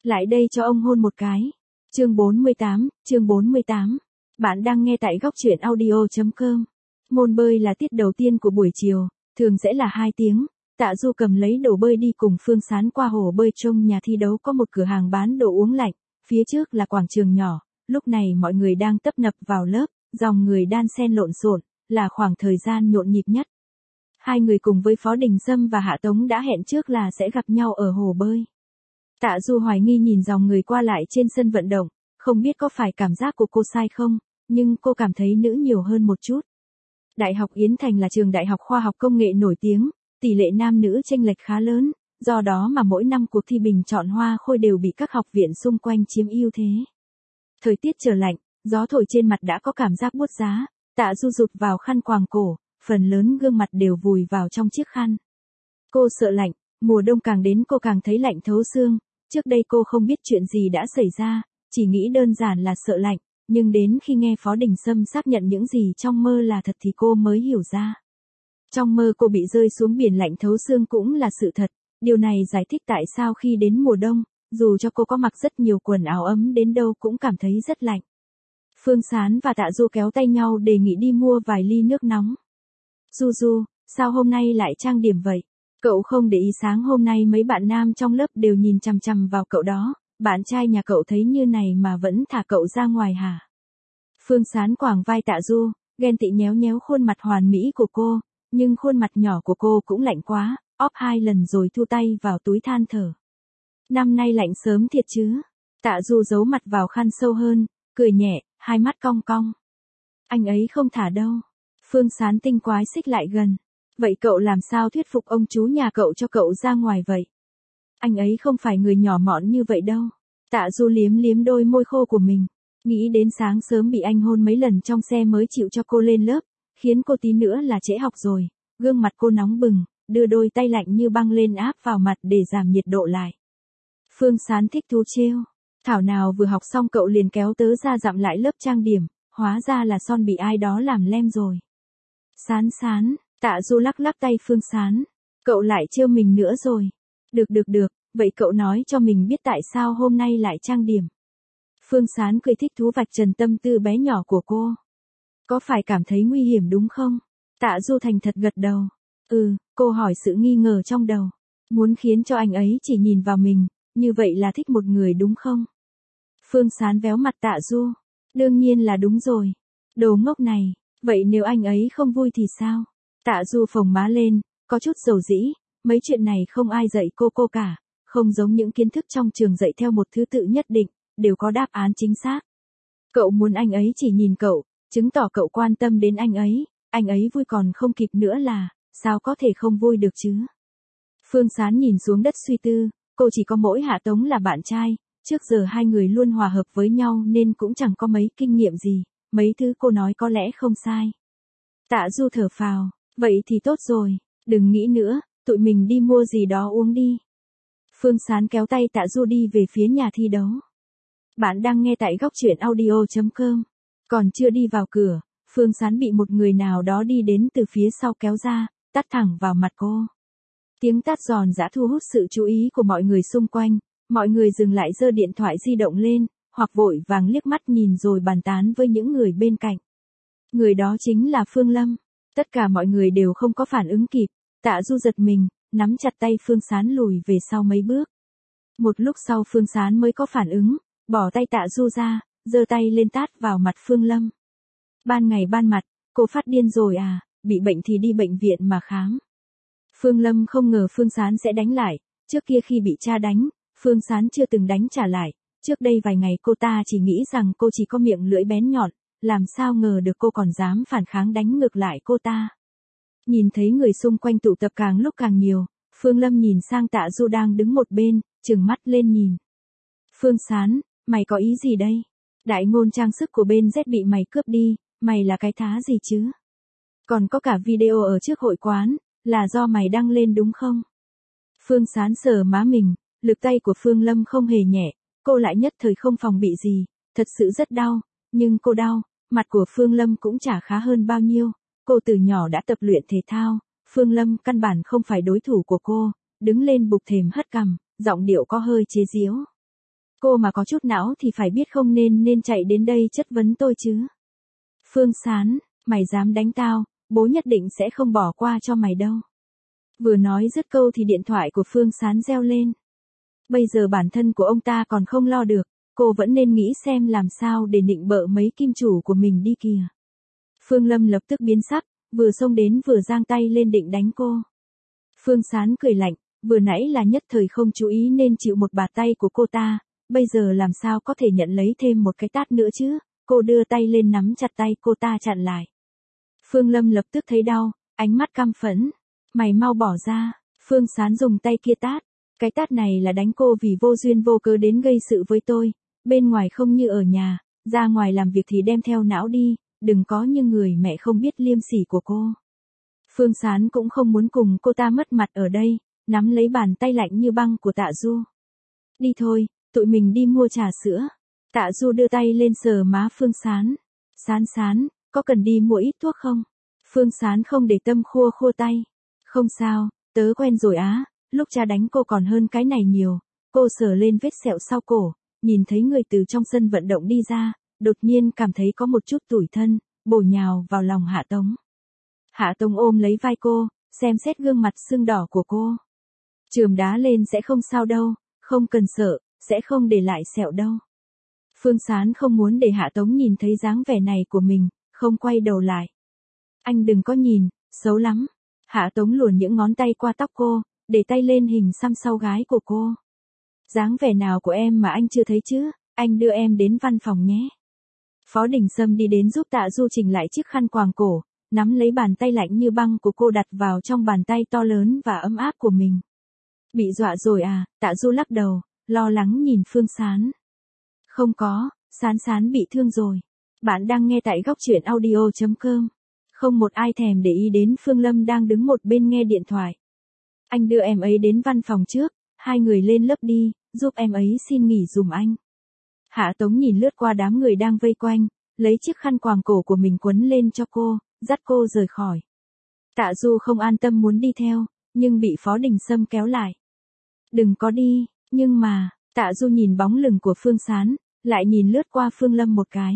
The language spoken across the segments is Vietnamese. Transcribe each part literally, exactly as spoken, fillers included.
Lại đây cho ông hôn một cái. Chương bốn mươi tám, chương bốn mươi tám. Bạn đang nghe tại góc truyện audio chấm com. Môn bơi là tiết đầu tiên của buổi chiều, thường sẽ là hai tiếng. Tạ Du cầm lấy đồ bơi đi cùng Phương Sán qua hồ bơi. Trong nhà thi đấu có một cửa hàng bán đồ uống lạnh, phía trước là quảng trường nhỏ, lúc này mọi người đang tấp nập vào lớp, dòng người đan xen lộn xộn, là khoảng thời gian nhộn nhịp nhất. Hai người cùng với Phó Đình Sâm và Hạ Tống đã hẹn trước là sẽ gặp nhau ở hồ bơi. Tạ Du hoài nghi nhìn dòng người qua lại trên sân vận động, không biết có phải cảm giác của cô sai không, nhưng cô cảm thấy nữ nhiều hơn một chút. Đại học Yến Thành là trường đại học khoa học công nghệ nổi tiếng, tỷ lệ nam nữ chênh lệch khá lớn, do đó mà mỗi năm cuộc thi bình chọn hoa khôi đều bị các học viện xung quanh chiếm ưu thế. Thời tiết trở lạnh, gió thổi trên mặt đã có cảm giác buốt giá, Tạ Du rụt vào khăn quàng cổ, phần lớn gương mặt đều vùi vào trong chiếc khăn. Cô sợ lạnh, mùa đông càng đến cô càng thấy lạnh thấu xương, trước đây cô không biết chuyện gì đã xảy ra, chỉ nghĩ đơn giản là sợ lạnh, nhưng đến khi nghe Phó Đình Sâm xác nhận những gì trong mơ là thật thì cô mới hiểu ra. Trong mơ cô bị rơi xuống biển lạnh thấu xương cũng là sự thật, điều này giải thích tại sao khi đến mùa đông, dù cho cô có mặc rất nhiều quần áo ấm đến đâu cũng cảm thấy rất lạnh. Phương Sán và Tạ Du kéo tay nhau đề nghị đi mua vài ly nước nóng. Du Du, sao hôm nay lại trang điểm vậy? Cậu không để ý sáng hôm nay mấy bạn nam trong lớp đều nhìn chằm chằm vào cậu đó, bạn trai nhà cậu thấy như này mà vẫn thả cậu ra ngoài hả? Phương Sán quàng vai Tạ Du, ghen tị nhéo nhéo khuôn mặt hoàn mỹ của cô, nhưng khuôn mặt nhỏ của cô cũng lạnh quá, óp hai lần rồi thu tay vào túi than thở. Năm nay lạnh sớm thiệt chứ? Tạ Du giấu mặt vào khăn sâu hơn, cười nhẹ, hai mắt cong cong. Anh ấy không thả đâu. Phương Sán tinh quái xích lại gần. Vậy cậu làm sao thuyết phục ông chú nhà cậu cho cậu ra ngoài vậy? Anh ấy không phải người nhỏ mọn như vậy đâu. Tạ Du liếm liếm đôi môi khô của mình. Nghĩ đến sáng sớm bị anh hôn mấy lần trong xe mới chịu cho cô lên lớp, khiến cô tí nữa là trễ học rồi. Gương mặt cô nóng bừng, đưa đôi tay lạnh như băng lên áp vào mặt để giảm nhiệt độ lại. Phương Sán thích thú trêu. Thảo nào vừa học xong cậu liền kéo tớ ra dặm lại lớp trang điểm, hóa ra là son bị ai đó làm lem rồi. Sán Sán, Tạ Du lắc lắc tay Phương Sán. Cậu lại trêu mình nữa rồi. Được được được, vậy cậu nói cho mình biết tại sao hôm nay lại trang điểm. Phương Sán cười thích thú vạch trần tâm tư bé nhỏ của cô. Có phải cảm thấy nguy hiểm đúng không? Tạ Du thành thật gật đầu. Ừ, cô hỏi sự nghi ngờ trong đầu. Muốn khiến cho anh ấy chỉ nhìn vào mình, như vậy là thích một người đúng không? Phương Sán véo mặt Tạ Du. Đương nhiên là đúng rồi. Đồ ngốc này, vậy nếu anh ấy không vui thì sao? Tạ Du phồng má lên, có chút dầu dĩ, mấy chuyện này không ai dạy cô cô cả, không giống những kiến thức trong trường dạy theo một thứ tự nhất định, đều có đáp án chính xác. Cậu muốn anh ấy chỉ nhìn cậu, chứng tỏ cậu quan tâm đến anh ấy, anh ấy vui còn không kịp nữa là, sao có thể không vui được chứ? Phương Sán nhìn xuống đất suy tư, cô chỉ có mỗi Hạ Tống là bạn trai, trước giờ hai người luôn hòa hợp với nhau nên cũng chẳng có mấy kinh nghiệm gì, mấy thứ cô nói có lẽ không sai. Tạ Du thở phào, vậy thì tốt rồi, đừng nghĩ nữa, tụi mình đi mua gì đó uống đi. Phương Sán kéo tay Tạ Du đi về phía nhà thi đấu. Bạn đang nghe tại góc truyện audio chấm com. Còn chưa đi vào cửa, Phương Sán bị một người nào đó đi đến từ phía sau kéo ra, tát thẳng vào mặt cô. Tiếng tát giòn giã thu hút sự chú ý của mọi người xung quanh, mọi người dừng lại giơ điện thoại di động lên, hoặc vội vàng liếc mắt nhìn rồi bàn tán với những người bên cạnh. Người đó chính là Phương Lâm. Tất cả mọi người đều không có phản ứng kịp, Tạ Du giật mình, nắm chặt tay Phương Sán lùi về sau mấy bước. Một lúc sau Phương Sán mới có phản ứng, bỏ tay Tạ Du ra, giơ tay lên tát vào mặt Phương Lâm. Ban ngày ban mặt, cô phát điên rồi à, bị bệnh thì đi bệnh viện mà khám. Phương Lâm không ngờ Phương Sán sẽ đánh lại, trước kia khi bị cha đánh, Phương Sán chưa từng đánh trả lại, trước đây vài ngày cô ta chỉ nghĩ rằng cô chỉ có miệng lưỡi bén nhọn, làm sao ngờ được cô còn dám phản kháng đánh ngược lại cô ta. Nhìn thấy người xung quanh tụ tập càng lúc càng nhiều, Phương Lâm nhìn sang Tạ Du đang đứng một bên, trừng mắt lên nhìn. Phương Sán, mày có ý gì đây? Đại ngôn trang sức của bên Z bị mày cướp đi, mày là cái thá gì chứ? Còn có cả video ở trước hội quán, là do mày đăng lên đúng không? Phương Sán sờ má mình, lực tay của Phương Lâm không hề nhẹ, cô lại nhất thời không phòng bị gì, thật sự rất đau, nhưng cô đau, mặt của Phương Lâm cũng chả khá hơn bao nhiêu, cô từ nhỏ đã tập luyện thể thao, Phương Lâm căn bản không phải đối thủ của cô, đứng lên bục thềm hất cằm, giọng điệu có hơi chế giễu. Cô mà có chút não thì phải biết không nên nên chạy đến đây chất vấn tôi chứ. Phương Sán, mày dám đánh tao, bố nhất định sẽ không bỏ qua cho mày đâu. Vừa nói dứt câu thì điện thoại của Phương Sán reo lên. Bây giờ bản thân của ông ta còn không lo được, cô vẫn nên nghĩ xem làm sao để nịnh bợ mấy kim chủ của mình đi kìa. Phương Lâm lập tức biến sắc, vừa xông đến vừa giang tay lên định đánh cô. Phương Sán cười lạnh, vừa nãy là nhất thời không chú ý nên chịu một bạt tay của cô ta, bây giờ làm sao có thể nhận lấy thêm một cái tát nữa chứ, cô đưa tay lên nắm chặt tay cô ta chặn lại. Phương Lâm lập tức thấy đau, ánh mắt căm phẫn, mày mau bỏ ra, Phương Sán dùng tay kia tát, cái tát này là đánh cô vì vô duyên vô cớ đến gây sự với tôi, bên ngoài không như ở nhà, ra ngoài làm việc thì đem theo não đi, đừng có như người mẹ không biết liêm sỉ của cô. Phương Sán cũng không muốn cùng cô ta mất mặt ở đây, nắm lấy bàn tay lạnh như băng của Tạ Du. Đi thôi, tụi mình đi mua trà sữa. Tạ Du đưa tay lên sờ má Phương Sán. Sán Sán, có cần đi mua ít thuốc không? Phương Sán không để tâm khua khua tay. Không sao, tớ quen rồi á, lúc cha đánh cô còn hơn cái này nhiều. Cô sờ lên vết sẹo sau cổ, nhìn thấy người từ trong sân vận động đi ra, đột nhiên cảm thấy có một chút tủi thân, bổ nhào vào lòng Hạ Tống. Hạ Tống ôm lấy vai cô, xem xét gương mặt sưng đỏ của cô. Chườm đá lên sẽ không sao đâu, không cần sợ, sẽ không để lại sẹo đâu. Phương Sán không muốn để Hạ Tống nhìn thấy dáng vẻ này của mình, không quay đầu lại. Anh đừng có nhìn, xấu lắm. Hạ Tống luồn những ngón tay qua tóc cô, để tay lên hình xăm sau gái của cô. Dáng vẻ nào của em mà anh chưa thấy chứ, anh đưa em đến văn phòng nhé. Phó Đình Sâm đi đến giúp Tạ Du chỉnh lại chiếc khăn quàng cổ, nắm lấy bàn tay lạnh như băng của cô đặt vào trong bàn tay to lớn và ấm áp của mình. Bị dọa rồi à, Tạ Du lắc đầu, lo lắng nhìn Phương Sán. Không có, Sán Sán bị thương rồi. Bạn đang nghe tại góc truyện audio chấm com. Không một ai thèm để ý đến Phương Lâm đang đứng một bên nghe điện thoại. Anh đưa em ấy đến văn phòng trước, hai người lên lớp đi, giúp em ấy xin nghỉ dùm anh. Hạ Tống nhìn lướt qua đám người đang vây quanh, lấy chiếc khăn quàng cổ của mình quấn lên cho cô, dắt cô rời khỏi. Tạ Du không an tâm muốn đi theo, nhưng bị Phó Đình Sâm kéo lại. Đừng có đi, nhưng mà, Tạ Du nhìn bóng lưng của Phương Sán, lại nhìn lướt qua Phương Lâm một cái.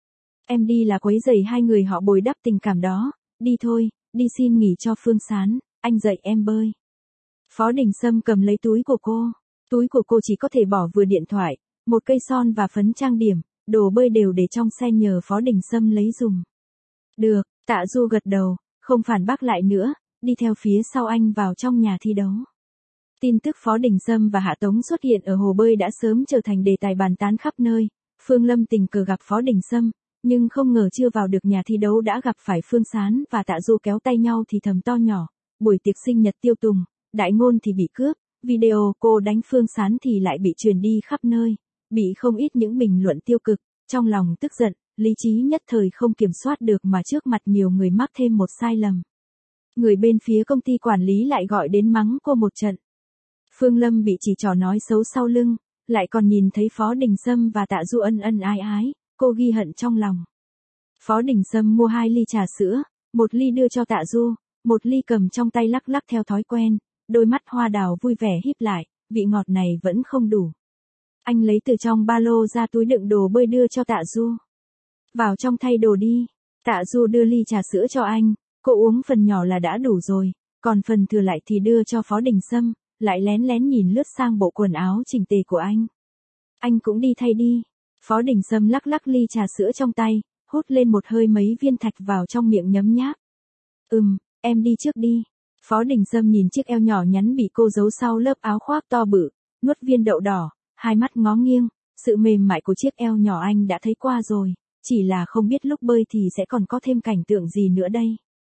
Em đi là quấy rầy hai người họ bồi đắp tình cảm đó, đi thôi, đi xin nghỉ cho Phương Sán, anh dạy em bơi. Phó Đình Sâm cầm lấy túi của cô, túi của cô chỉ có thể bỏ vừa điện thoại, một cây son và phấn trang điểm, đồ bơi đều để trong xe nhờ Phó Đình Sâm lấy dùng. Được, Tạ Du gật đầu, không phản bác lại nữa, đi theo phía sau anh vào trong nhà thi đấu. Tin tức Phó Đình Sâm và Hạ Tống xuất hiện ở hồ bơi đã sớm trở thành đề tài bàn tán khắp nơi. Phương Lâm tình cờ gặp Phó Đình Sâm, nhưng không ngờ chưa vào được nhà thi đấu đã gặp phải Phương Sán và Tạ Du kéo tay nhau thì thầm to nhỏ. Buổi tiệc sinh nhật Tiêu Tùng, đại ngôn thì bị cướp, video cô đánh Phương Sán thì lại bị truyền đi khắp nơi, bị không ít những bình luận tiêu cực, trong lòng tức giận, lý trí nhất thời không kiểm soát được mà trước mặt nhiều người mắc thêm một sai lầm. Người bên phía công ty quản lý lại gọi đến mắng cô một trận. Phương Lâm bị chỉ trỏ nói xấu sau lưng, lại còn nhìn thấy Phó Đình Sâm và Tạ Du ân ân ái ái, cô ghi hận trong lòng. Phó Đình Sâm mua hai ly trà sữa, một ly đưa cho Tạ Du, một ly cầm trong tay lắc lắc theo thói quen, đôi mắt hoa đào vui vẻ híp lại, vị ngọt này vẫn không đủ. Anh lấy từ trong ba lô ra túi đựng đồ bơi đưa cho Tạ Du. Vào trong thay đồ đi. Tạ Du đưa ly trà sữa cho anh, cô uống phần nhỏ là đã đủ rồi, còn phần thừa lại thì đưa cho Phó Đình Sâm, lại lén lén nhìn lướt sang bộ quần áo chỉnh tề của anh. Anh cũng đi thay đi. Phó Đình Sâm lắc lắc ly trà sữa trong tay, hút lên một hơi mấy viên thạch vào trong miệng nhấm nháp. Ừm, em đi trước đi. Phó Đình Sâm nhìn chiếc eo nhỏ nhắn bị cô giấu sau lớp áo khoác to bự, nuốt viên đậu đỏ, hai mắt ngó nghiêng, sự mềm mại của chiếc eo nhỏ anh đã thấy qua rồi, chỉ là không biết lúc bơi thì sẽ còn có thêm cảnh tượng gì nữa đây.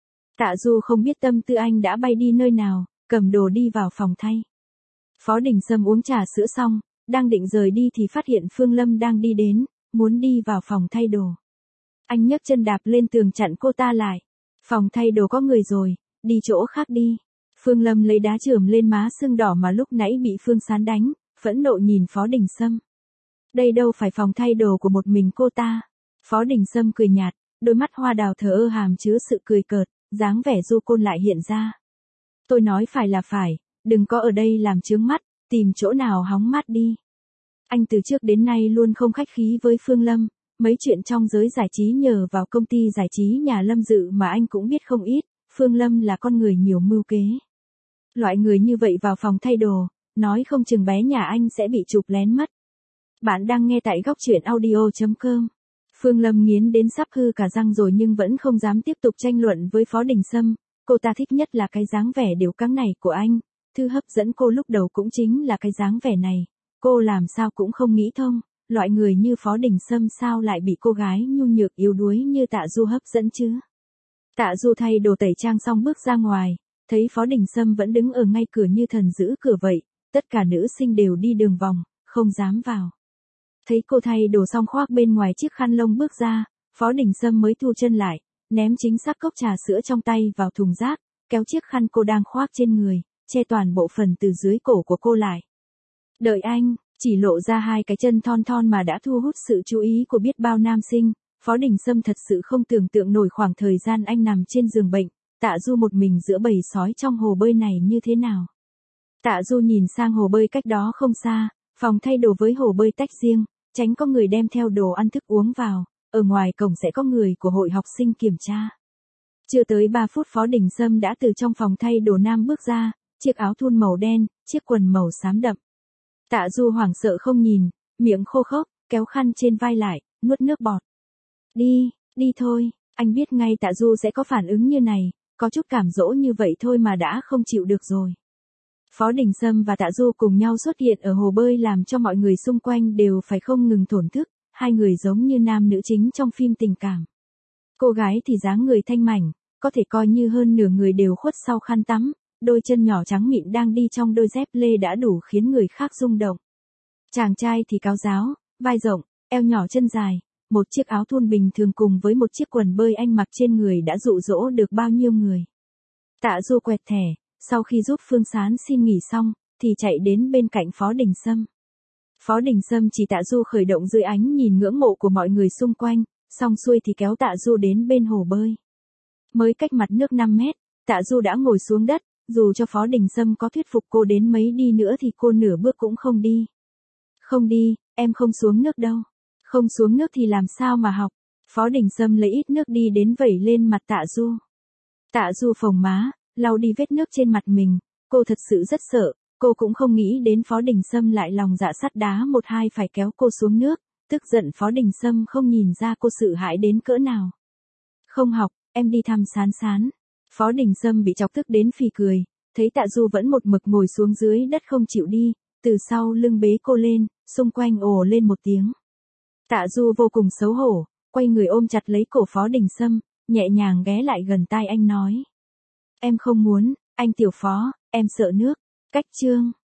Tạ Du không biết tâm tư anh đã bay đi nơi nào, cầm đồ đi vào phòng thay. Phó Đình Sâm uống trà sữa xong, đang định rời đi thì phát hiện Phương Lâm đang đi đến, muốn đi vào phòng thay đồ. Anh nhấc chân đạp lên tường chặn cô ta lại. Phòng thay đồ có người rồi, đi chỗ khác đi. Phương Lâm lấy đá chườm lên má sưng đỏ mà lúc nãy bị Phương Sán đánh, phẫn nộ nhìn Phó Đình Sâm. Đây đâu phải phòng thay đồ của một mình cô ta. Phó Đình Sâm cười nhạt, đôi mắt hoa đào thờ ơ hàm chứa sự cười cợt, dáng vẻ du côn lại hiện ra. Tôi nói phải là phải, đừng có ở đây làm chướng mắt, tìm chỗ nào hóng mát đi. Anh từ trước đến nay luôn không khách khí với Phương Lâm, mấy chuyện trong giới giải trí nhờ vào công ty giải trí nhà Lâm Dự mà anh cũng biết không ít, Phương Lâm là con người nhiều mưu kế. Loại người như vậy vào phòng thay đồ, nói không chừng bé nhà anh sẽ bị chụp lén mất. Bạn đang nghe tại góc truyện audio chấm com. Phương Lâm nghiến đến sắp hư cả răng rồi nhưng vẫn không dám tiếp tục tranh luận với Phó Đình Sâm, cô ta thích nhất là cái dáng vẻ đều căng này của anh, thứ hấp dẫn cô lúc đầu cũng chính là cái dáng vẻ này, cô làm sao cũng không nghĩ thông, loại người như Phó Đình Sâm sao lại bị cô gái nhu nhược yếu đuối như Tạ Du hấp dẫn chứ. Tạ Du thay đồ tẩy trang xong bước ra ngoài, thấy Phó Đình Sâm vẫn đứng ở ngay cửa như thần giữ cửa vậy, tất cả nữ sinh đều đi đường vòng, không dám vào. Thấy cô thay đồ xong khoác bên ngoài chiếc khăn lông bước ra, Phó Đình Sâm mới thu chân lại, ném chính xác cốc trà sữa trong tay vào thùng rác, kéo chiếc khăn cô đang khoác trên người, che toàn bộ phần từ dưới cổ của cô lại. Đợi anh, chỉ lộ ra hai cái chân thon thon mà đã thu hút sự chú ý của biết bao nam sinh, Phó Đình Sâm thật sự không tưởng tượng nổi khoảng thời gian anh nằm trên giường bệnh, Tạ Du một mình giữa bầy sói trong hồ bơi này như thế nào. Tạ Du nhìn sang hồ bơi cách đó không xa, phòng thay đồ với hồ bơi tách riêng, tránh có người đem theo đồ ăn thức uống vào, ở ngoài cổng sẽ có người của hội học sinh kiểm tra. Chưa tới ba phút Phó Đình Sâm đã từ trong phòng thay đồ nam bước ra, chiếc áo thun màu đen, chiếc quần màu xám đậm. Tạ Du hoảng sợ không nhìn, miệng khô khốc, kéo khăn trên vai lại, nuốt nước bọt. Đi, đi thôi, anh biết ngay Tạ Du sẽ có phản ứng như này, có chút cảm dỗ như vậy thôi mà đã không chịu được rồi. Phó Đình Sâm và Tạ Du cùng nhau xuất hiện ở hồ bơi làm cho mọi người xung quanh đều phải không ngừng thổn thức, hai người giống như nam nữ chính trong phim tình cảm. Cô gái thì dáng người thanh mảnh, có thể coi như hơn nửa người đều khuất sau khăn tắm, đôi chân nhỏ trắng mịn đang đi trong đôi dép lê đã đủ khiến người khác rung động. Chàng trai thì cáo ráo, vai rộng, eo nhỏ chân dài, một chiếc áo thun bình thường cùng với một chiếc quần bơi anh mặc trên người đã dụ dỗ được bao nhiêu người. Tạ Du quẹt thẻ, sau khi giúp Phương Sán xin nghỉ xong, thì chạy đến bên cạnh Phó Đình Sâm. Phó Đình Sâm chỉ Tạ Du khởi động dưới ánh nhìn ngưỡng mộ của mọi người xung quanh, xong xuôi thì kéo Tạ Du đến bên hồ bơi. Mới cách mặt nước năm mét, Tạ Du đã ngồi xuống đất, dù cho Phó Đình Sâm có thuyết phục cô đến mấy đi nữa thì cô nửa bước cũng không đi. Không đi, em không xuống nước đâu. Không xuống nước thì làm sao mà học. Phó Đình Sâm lấy ít nước đi đến vẩy lên mặt Tạ Du. Tạ Du phồng má, lau đi vết nước trên mặt mình, cô thật sự rất sợ, cô cũng không nghĩ đến Phó Đình Sâm lại lòng dạ sắt đá một hai phải kéo cô xuống nước, tức giận Phó Đình Sâm không nhìn ra cô sợ hãi đến cỡ nào. Không học, em đi thăm Sán Sán. Phó Đình Sâm bị chọc tức đến phì cười, thấy Tạ Du vẫn một mực ngồi xuống dưới đất không chịu đi, từ sau lưng bế cô lên, xung quanh ồ lên một tiếng. Tạ Du vô cùng xấu hổ, quay người ôm chặt lấy cổ Phó Đình Sâm, nhẹ nhàng ghé lại gần tai anh nói. Em không muốn, anh tiểu Phó, em sợ nước. Cách chương.